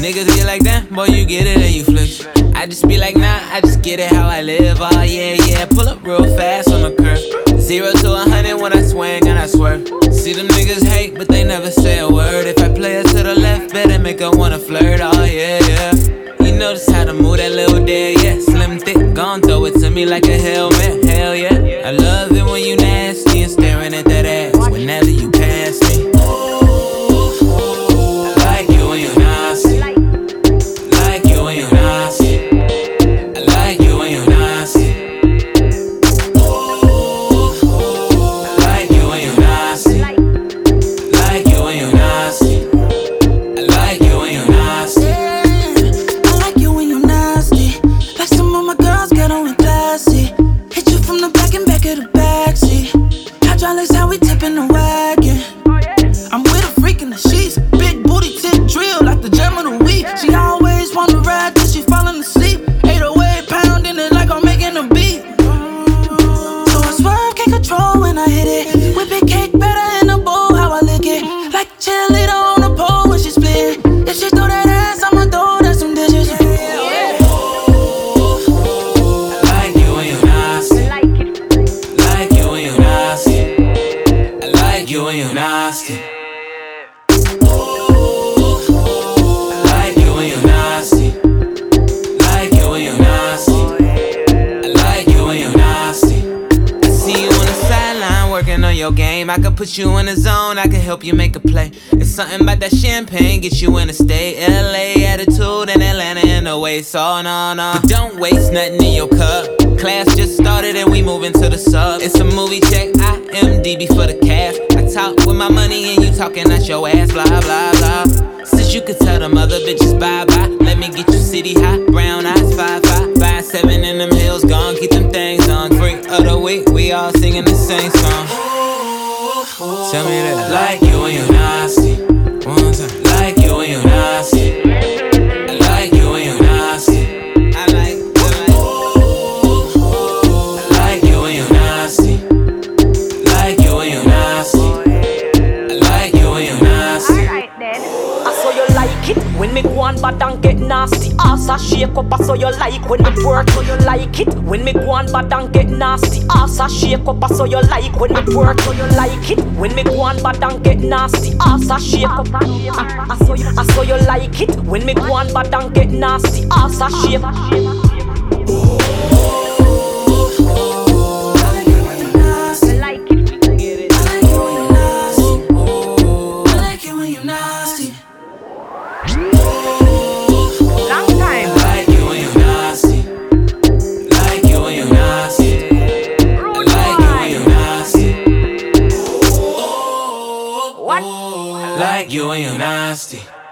Niggas be like, damn, boy, you get it and you flex. I just be like, nah, I just get it how I live. Oh, yeah, yeah, pull up real fast on the curb. 0 to 100 when I swing and I swerve. See them niggas hate, but they never say a word. If I play her to the left, better make her wanna flirt. Oh, yeah, yeah. You notice how to move that little dead, yeah. Slim, thick, gon' throw it to me like a helmet, hell yeah. I love it when you nasty and staring at that ass whenever you pass me. Like you when you nasty. Like you when you nasty. I like you when you nasty. Like you when you nasty. Like you when you nasty. I like you when you nasty. I like you when you nasty. Like some of my girls get on with classy. Hit you from the back and back of the backseat. Hydraulics how we tipping the wagon. I'm with a freak in the sheets. Big booty tip drill like the gem of the week. She always wanna ride till she falling asleep. 808 pounding it like I'm making a beat. So I swerve, can't control when I hit it. Whip it cake better in a bowl, how I lick it. Like a cheerleader on the pole when she split. If she throw that ass, I'ma throw that some dishes. Like you when you nasty. Like you when you nasty. I like you when you nasty. Like you when you nasty. Like you when you nasty. I like you when you nasty. I see you on the sideline working on your game. I could put you in the zone, I can help you make a play. It's something about that champagne, get you in the state. LA attitude and Atlanta in the way. So no, no, but don't waste nothing in your cup. Class just started and we moving to the sub. It's a movie check, IMDb for the cast. I talk with my money and you talking out your ass, blah, blah, blah. Since you could tell them other bitches bye-bye, let me get you city high, brown eyes, 5'5", 5'7" in them hills, gone, keep them things on. Freak of the week, we all singing the same song. Tell me that. Like you when you nasty. One time. Like you when you nasty. I like you when you nasty. I like you when you nasty. Like you when you nasty. I like you when you nasty. Alright then. I saw you like it when me go on bad and get nasty. Ass a shake up, I saw you like when me twerk. So you like it when me go on bad and get nasty. Ass a shake up, I saw you like when me twerk. So you like it when me go on bad and get nasty. Ass a shake up. I saw you like it when me go on bad and get nasty. Ass a shake. Like you when you nasty.